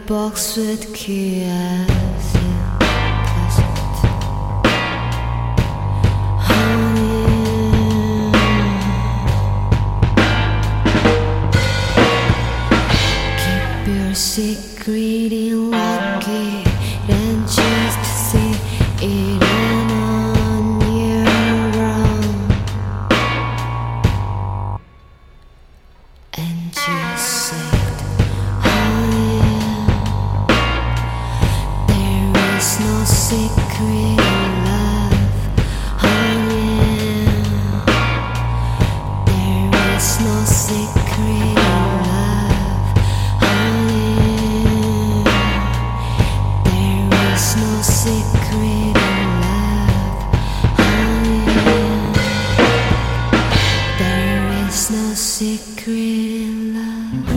box with keys. Secret in lucky and just see it on your own. And you said, oh yeah, there is no secret in love. Oh yeah, there is no secret in love. No secret in love, oh yeah. There is no secret in love.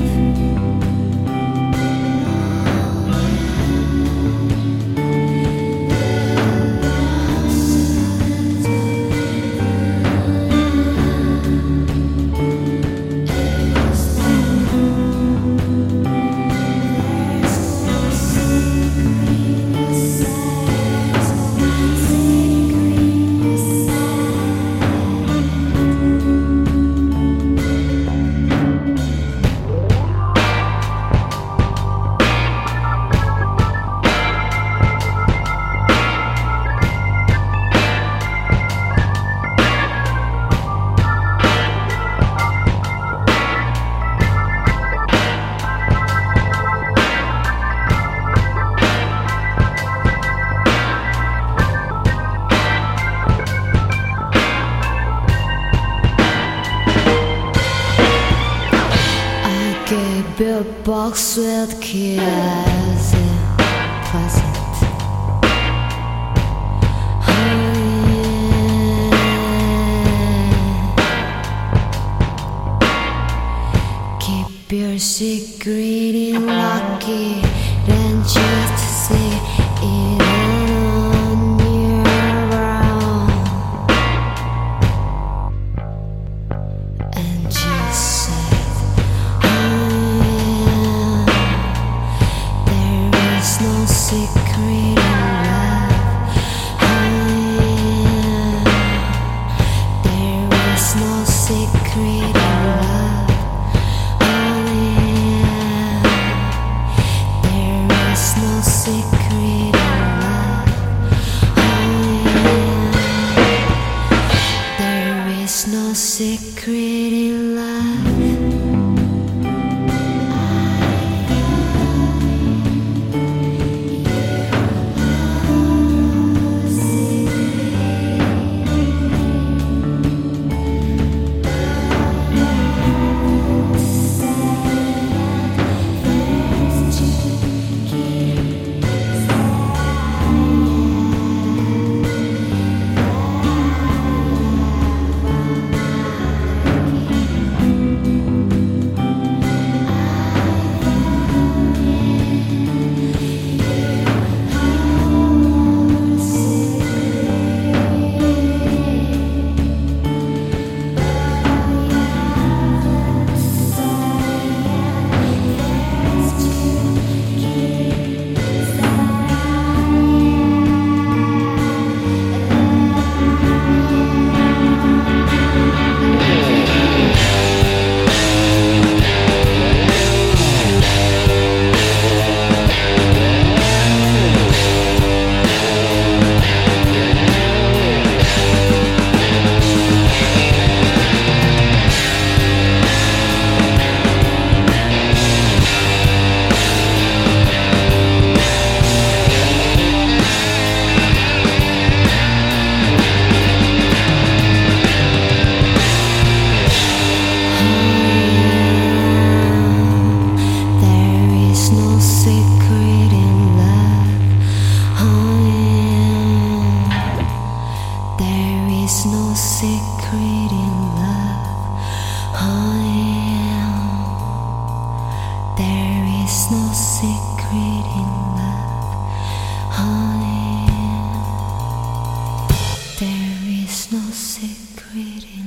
A box with keys, pleasant. Oh yeah. Keep your secret in lucky, then just say it on your own. And you said, no secret in love, oh yeah. There is no secret in love, oh yeah. There is no secret in love, oh yeah. There is no secret in love. There is no secret in